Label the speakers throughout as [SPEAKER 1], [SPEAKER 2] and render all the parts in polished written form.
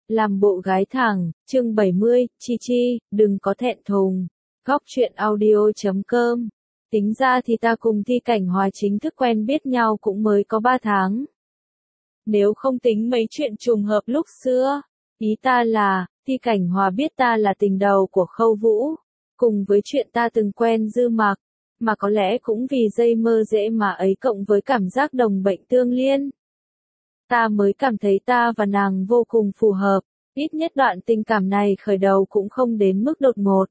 [SPEAKER 1] Làm bộ gái thẳng, chương 70, Chi Chi, đừng có thẹn thùng. Góc truyện audio.com. Tính ra thì ta cùng Thi Cảnh Hòa chính thức quen biết nhau cũng mới có 3 tháng. Nếu không tính mấy chuyện trùng hợp lúc xưa, ý ta là, Thi Cảnh Hòa biết ta là tình đầu của Khâu Vũ, cùng với chuyện ta từng quen Dư Mạc, mà có lẽ cũng vì dây mơ dễ mà ấy cộng với cảm giác đồng bệnh tương liên. Ta mới cảm thấy ta và nàng vô cùng phù hợp, ít nhất đoạn tình cảm này khởi đầu cũng không đến mức đột ngột.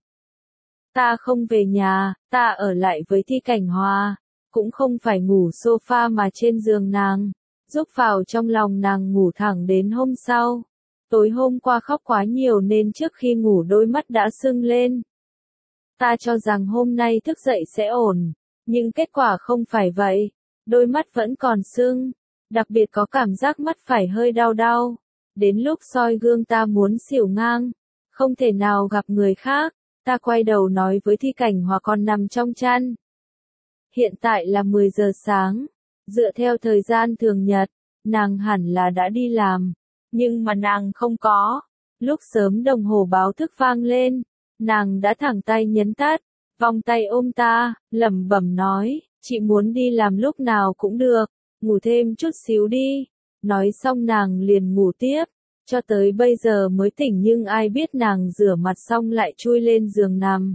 [SPEAKER 1] Ta không về nhà, ta ở lại với Thi Cảnh Hòa, cũng không phải ngủ sofa mà trên giường nàng, giúp vào trong lòng nàng ngủ thẳng đến hôm sau. Tối hôm qua khóc quá nhiều nên trước khi ngủ đôi mắt đã sưng lên. Ta cho rằng hôm nay thức dậy sẽ ổn, nhưng kết quả không phải vậy, đôi mắt vẫn còn sưng. Đặc biệt có cảm giác mắt phải hơi đau đau. Đến lúc soi gương ta muốn xỉu ngang. Không thể nào gặp người khác. Ta quay đầu nói với Thi Cảnh Hòa còn nằm trong chăn. Hiện tại là 10 giờ sáng. Dựa theo thời gian thường nhật, nàng hẳn là đã đi làm. Nhưng mà nàng không có. Lúc sớm đồng hồ báo thức vang lên. Nàng đã thẳng tay nhấn tắt. Vòng tay ôm ta, lẩm bẩm nói, chị muốn đi làm lúc nào cũng được. Ngủ thêm chút xíu đi. Nói xong nàng liền ngủ tiếp. Cho tới bây giờ mới tỉnh nhưng ai biết nàng rửa mặt xong lại chui lên giường nằm.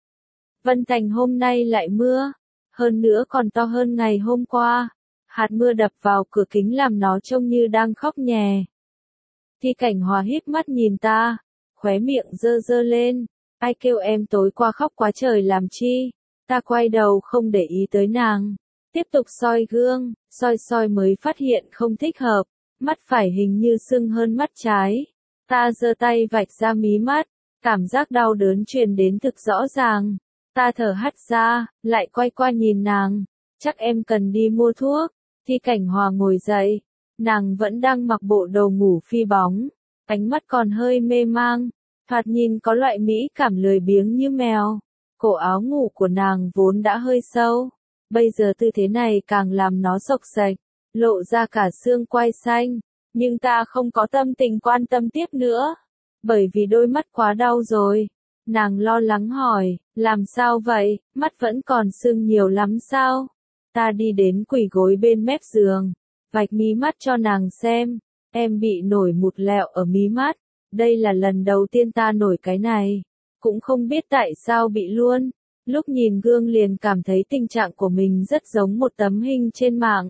[SPEAKER 1] Vân Thành hôm nay lại mưa. Hơn nữa còn to hơn ngày hôm qua. Hạt mưa đập vào cửa kính làm nó trông như đang khóc nhè. Thi Cảnh Hòa híp mắt nhìn ta. Khóe miệng dơ dơ lên. Ai kêu em tối qua khóc quá trời làm chi. Ta quay đầu không để ý tới nàng. Tiếp tục soi gương, soi mới phát hiện không thích hợp, mắt phải hình như sưng hơn mắt trái. Ta giơ tay vạch ra mí mắt, cảm giác đau đớn truyền đến thực rõ ràng. Ta thở hắt ra, lại quay qua nhìn nàng, chắc em cần đi mua thuốc. Thi Cảnh Hòa ngồi dậy, nàng vẫn đang mặc bộ đồ ngủ phi bóng, ánh mắt còn hơi mê mang, thoạt nhìn có loại mỹ cảm lười biếng như mèo. Cổ áo ngủ của nàng vốn đã hơi sâu. Bây giờ tư thế này càng làm nó xộc xệch, lộ ra cả xương quai xanh, nhưng ta không có tâm tình quan tâm tiếp nữa, bởi vì đôi mắt quá đau rồi. Nàng lo lắng hỏi, làm sao vậy, mắt vẫn còn sưng nhiều lắm sao? Ta đi đến quỳ gối bên mép giường, vạch mí mắt cho nàng xem, em bị nổi mụn lẹo ở mí mắt, đây là lần đầu tiên ta nổi cái này, cũng không biết tại sao bị luôn. Lúc nhìn gương liền cảm thấy tình trạng của mình rất giống một tấm hình trên mạng.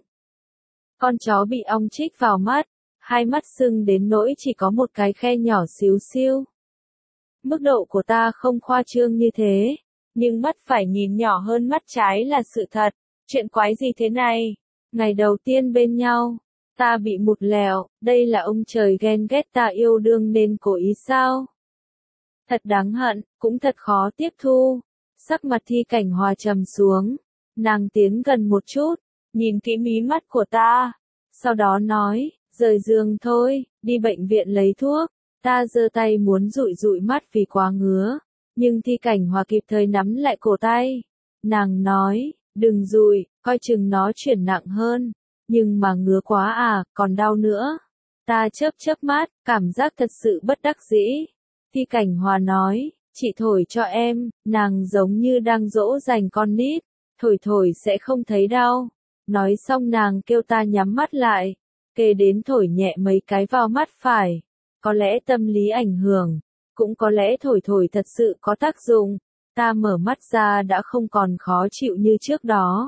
[SPEAKER 1] Con chó bị ong chích vào mắt, hai mắt sưng đến nỗi chỉ có một cái khe nhỏ xíu xiu. Mức độ của ta không khoa trương như thế, nhưng mắt phải nhìn nhỏ hơn mắt trái là sự thật. Chuyện quái gì thế này? Ngày đầu tiên bên nhau, ta bị mụn lẹo, đây là ông trời ghen ghét ta yêu đương nên cố ý sao? Thật đáng hận, cũng thật khó tiếp thu. Sắc mặt Thi Cảnh Hòa trầm xuống, nàng tiến gần một chút, nhìn kỹ mí mắt của ta, sau đó nói, rời giường thôi, đi bệnh viện lấy thuốc. Ta giơ tay muốn dụi dụi mắt vì quá ngứa, nhưng Thi Cảnh Hòa kịp thời nắm lại cổ tay. Nàng nói, đừng dụi, coi chừng nó chuyển nặng hơn, nhưng mà ngứa quá à, còn đau nữa. Ta chớp mắt, cảm giác thật sự bất đắc dĩ. Thi Cảnh Hòa nói, chị thổi cho em, nàng giống như đang dỗ dành con nít, thổi sẽ không thấy đau. Nói xong nàng kêu ta nhắm mắt lại, kề đến thổi nhẹ mấy cái vào mắt phải. Có lẽ tâm lý ảnh hưởng, cũng có lẽ thổi thật sự có tác dụng. Ta mở mắt ra đã không còn khó chịu như trước đó.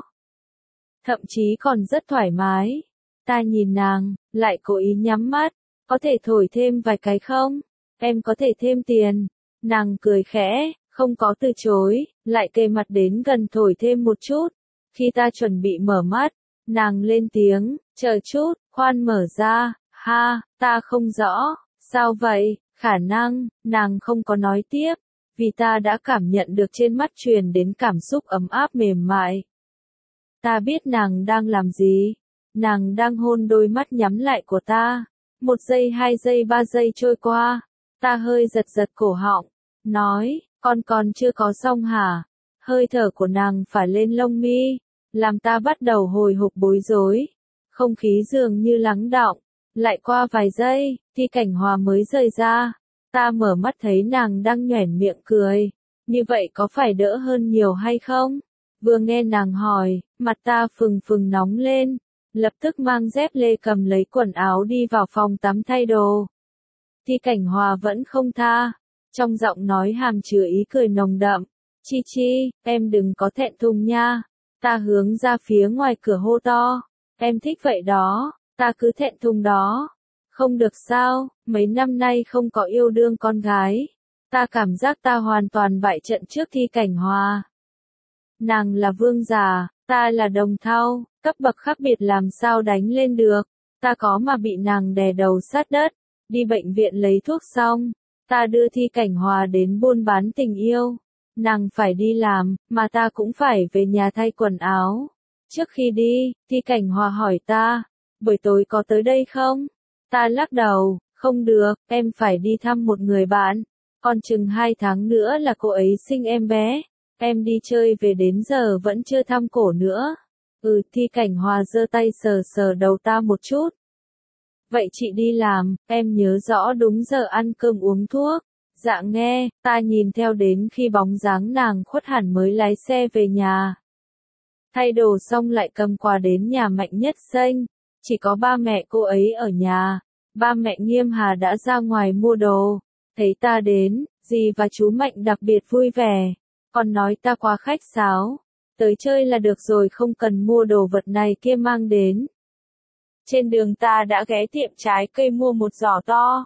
[SPEAKER 1] Thậm chí còn rất thoải mái. Ta nhìn nàng, lại cố ý nhắm mắt, có thể thổi thêm vài cái không? Em có thể thêm tiền. Nàng cười khẽ, không có từ chối, lại kề mặt đến gần thổi thêm một chút. Khi ta chuẩn bị mở mắt, nàng lên tiếng, chờ chút, khoan mở ra, ha, ta không rõ, sao vậy, khả năng, nàng không có nói tiếp, vì ta đã cảm nhận được trên mắt truyền đến cảm xúc ấm áp mềm mại. Ta biết nàng đang làm gì, nàng đang hôn đôi mắt nhắm lại của ta. 1 giây 2 giây 3 giây trôi qua, ta hơi giật cổ họng. Nói, con chưa có xong hả? Hơi thở của nàng phả lên lông mi, làm ta bắt đầu hồi hộp bối rối. Không khí dường như lắng đọng, Lại qua vài giây, Thi Cảnh Hòa mới rời ra. Ta mở mắt thấy nàng đang nhoẻn miệng cười. Như vậy có phải đỡ hơn nhiều hay không? Vừa nghe nàng hỏi, mặt ta phừng phừng nóng lên. Lập tức mang dép lê cầm lấy quần áo đi vào phòng tắm thay đồ. Thi Cảnh Hòa vẫn không tha. Trong giọng nói hàm chứa ý cười nồng đậm. Chi Chi, em đừng có thẹn thùng nha. Ta hướng ra phía ngoài cửa hô to. Em thích vậy đó, ta cứ thẹn thùng đó. Không được sao, mấy năm nay không có yêu đương con gái. Ta cảm giác ta hoàn toàn bại trận trước Thi Cảnh Hòa. Nàng là vương giả, ta là đồng thau, cấp bậc khác biệt làm sao đánh lên được. Ta có mà bị nàng đè đầu sát đất. Đi bệnh viện lấy thuốc xong, ta đưa Thi Cảnh Hòa đến buôn bán tình yêu. Nàng phải đi làm, mà ta cũng phải về nhà thay quần áo. Trước khi đi, Thi Cảnh Hòa hỏi ta, buổi tối có tới đây không? Ta lắc đầu, không được, em phải đi thăm một người bạn. Còn chừng 2 tháng nữa là cô ấy sinh em bé. Em đi chơi về đến giờ vẫn chưa thăm cổ nữa. Thi Cảnh Hòa giơ tay sờ sờ đầu ta một chút. Vậy chị đi làm, em nhớ rõ đúng giờ ăn cơm uống thuốc. Dạ nghe, ta nhìn theo đến khi bóng dáng nàng khuất hẳn mới lái xe về nhà. Thay đồ xong lại cầm quà đến nhà Mạnh Nhất Xanh. Chỉ có ba mẹ cô ấy ở nhà. Ba mẹ Nghiêm Hà đã ra ngoài mua đồ. Thấy ta đến, dì và chú Mạnh đặc biệt vui vẻ. Còn nói ta quá khách sáo. Tới chơi là được rồi, không cần mua đồ vật này kia mang đến. Trên đường ta đã ghé tiệm trái cây mua một giỏ to.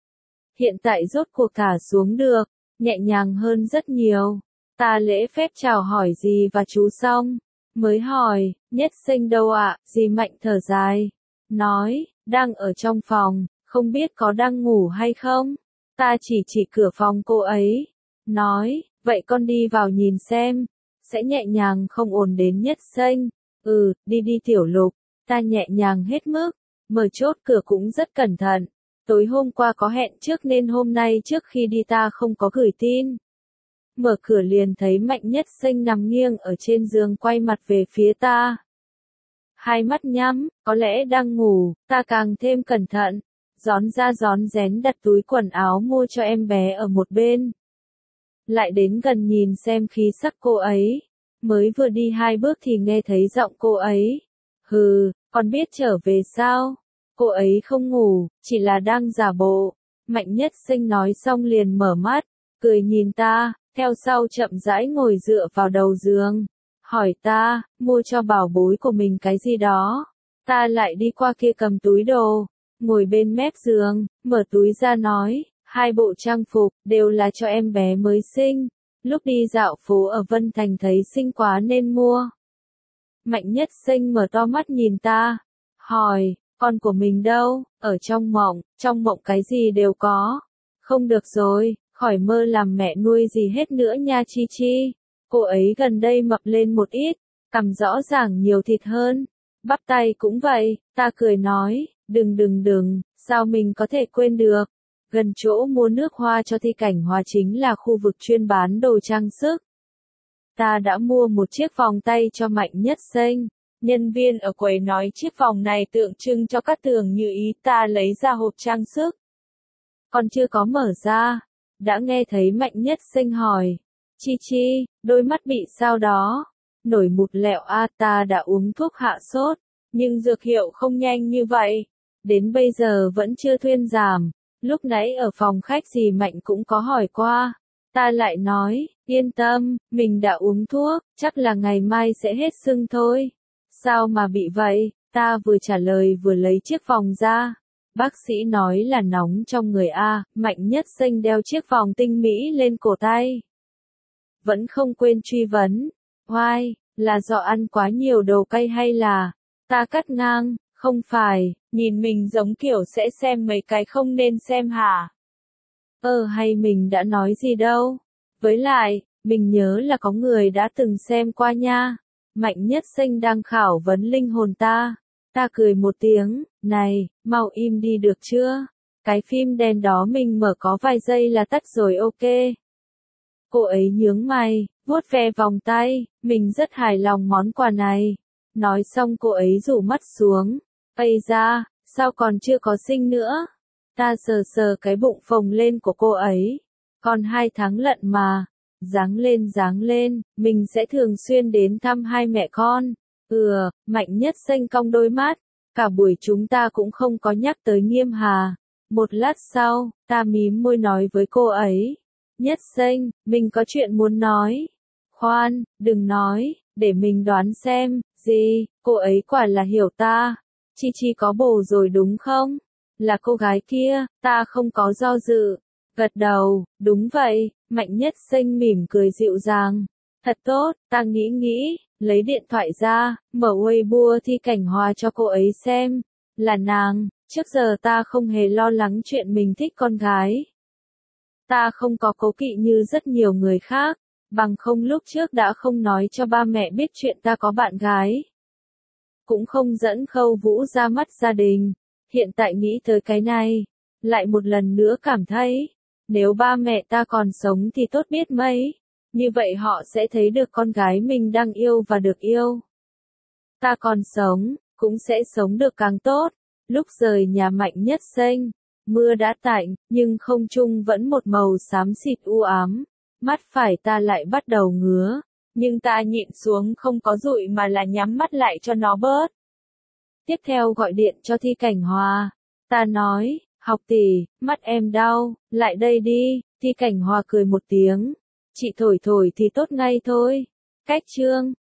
[SPEAKER 1] Hiện tại rốt cuộc thả xuống được, nhẹ nhàng hơn rất nhiều. Ta lễ phép chào hỏi dì và chú xong, mới hỏi, Nhất Sinh đâu ạ? Dì Mạnh thở dài, nói, đang ở trong phòng, không biết có đang ngủ hay không? Ta chỉ cửa phòng cô ấy, nói, vậy con đi vào nhìn xem, sẽ nhẹ nhàng không ồn đến Nhất Sinh. Đi đi Tiểu Lục, ta nhẹ nhàng hết mức, mở chốt cửa cũng rất cẩn thận. Tối hôm qua có hẹn trước nên hôm nay trước khi đi ta không có gửi tin. Mở cửa liền thấy Mạnh Nhất Sinh nằm nghiêng ở trên giường quay mặt về phía ta. Hai mắt nhắm, có lẽ đang ngủ, ta càng thêm cẩn thận. Rón ra rón rén đặt túi quần áo mua cho em bé ở một bên. Lại đến gần nhìn xem khí sắc cô ấy. Mới vừa đi 2 bước thì nghe thấy giọng cô ấy. Con biết trở về sao? Cô ấy không ngủ, chỉ là đang giả bộ. Mạnh Nhất Sinh nói xong liền mở mắt, cười nhìn ta, theo sau chậm rãi ngồi dựa vào đầu giường. Hỏi ta, mua cho bảo bối của mình cái gì đó. Ta lại đi qua kia cầm túi đồ, ngồi bên mép giường, mở túi ra nói, 2 bộ trang phục, đều là cho em bé mới sinh. Lúc đi dạo phố ở Vân Thành thấy xinh quá nên mua. Mạnh Nhất Sinh mở to mắt nhìn ta, hỏi, con của mình đâu? Ở trong mộng cái gì đều có. Không được rồi, khỏi mơ làm mẹ nuôi gì hết nữa nha Chi Chi. Cô ấy gần đây mập lên một ít, cằm rõ ràng nhiều thịt hơn. Bắp tay cũng vậy, ta cười nói, đừng, sao mình có thể quên được. Gần chỗ mua nước hoa cho Thi Cảnh Hòa chính là khu vực chuyên bán đồ trang sức. Ta đã mua một chiếc vòng tay cho Mạnh Nhất Sinh. Nhân viên ở quầy nói chiếc vòng này tượng trưng cho các tường như ý, ta lấy ra hộp trang sức. Còn chưa có mở ra, đã nghe thấy Mạnh Nhất Sinh hỏi, Chi Chi, đôi mắt bị sao đó? Nổi mụt lẹo ta đã uống thuốc hạ sốt, nhưng dược hiệu không nhanh như vậy. Đến bây giờ vẫn chưa thuyên giảm. Lúc nãy ở phòng khách dì Mạnh cũng có hỏi qua. Ta lại nói, yên tâm, mình đã uống thuốc, chắc là ngày mai sẽ hết sưng thôi. Sao mà bị vậy? Ta vừa trả lời vừa lấy chiếc vòng ra. Bác sĩ nói là nóng trong người Mạnh Nhất Sinh đeo chiếc vòng tinh mỹ lên cổ tay. Vẫn không quên truy vấn. Oai, là do ăn quá nhiều đồ cay hay là? Ta cắt ngang, không phải, nhìn mình giống kiểu sẽ xem mấy cái không nên xem hả? Hay mình đã nói gì đâu. Với lại, mình nhớ là có người đã từng xem qua nha. Mạnh Nhất Sinh đang khảo vấn linh hồn ta. Ta cười một tiếng, này, mau im đi được chưa? Cái phim đen đó mình mở có vài giây là tắt rồi ok. Cô ấy nhướng mày, vuốt ve vòng tay, mình rất hài lòng món quà này. Nói xong cô ấy rủ mắt xuống. Ây da, Sao còn chưa có sinh nữa? Ta sờ sờ cái bụng phồng lên của cô ấy. Còn 2 tháng lận mà. Dáng lên, mình sẽ thường xuyên đến thăm hai mẹ con. Mạnh Nhất Xanh cong đôi mắt. Cả buổi chúng ta cũng không có nhắc tới Nghiêm Hà. Một lát sau, ta mím môi nói với cô ấy. Nhất Xanh, mình có chuyện muốn nói. Khoan, đừng nói, để mình đoán xem, gì, cô ấy quả là hiểu ta. Chi Chi có bồ rồi đúng không? Là cô gái kia, ta không có do dự. Gật đầu, đúng vậy, Mạnh Nhất Xanh mỉm cười dịu dàng. Thật tốt, ta nghĩ, lấy điện thoại ra, mở Weibo Thi Cảnh Hòa cho cô ấy xem. Là nàng, trước giờ ta không hề lo lắng chuyện mình thích con gái. Ta không có cố kỵ như rất nhiều người khác, bằng không lúc trước đã không nói cho ba mẹ biết chuyện ta có bạn gái. Cũng không dẫn Khâu Vũ ra mắt gia đình. Hiện tại nghĩ tới cái này, lại một lần nữa cảm thấy, nếu ba mẹ ta còn sống thì tốt biết mấy. Như vậy họ sẽ thấy được con gái mình đang yêu và được yêu. Ta còn sống, cũng sẽ sống được càng tốt. Lúc rời nhà Mạnh Nhất Xanh, mưa đã tạnh, nhưng không trung vẫn một màu xám xịt u ám. Mắt phải ta lại bắt đầu ngứa, nhưng ta nhịn xuống không có dụi mà là nhắm mắt lại cho nó bớt. Tiếp theo gọi điện cho Thi Cảnh Hòa. Ta nói, học tỷ, mắt em đau, lại đây đi. Thi Cảnh Hòa cười một tiếng. Chị thổi thì tốt ngay thôi. Cách chương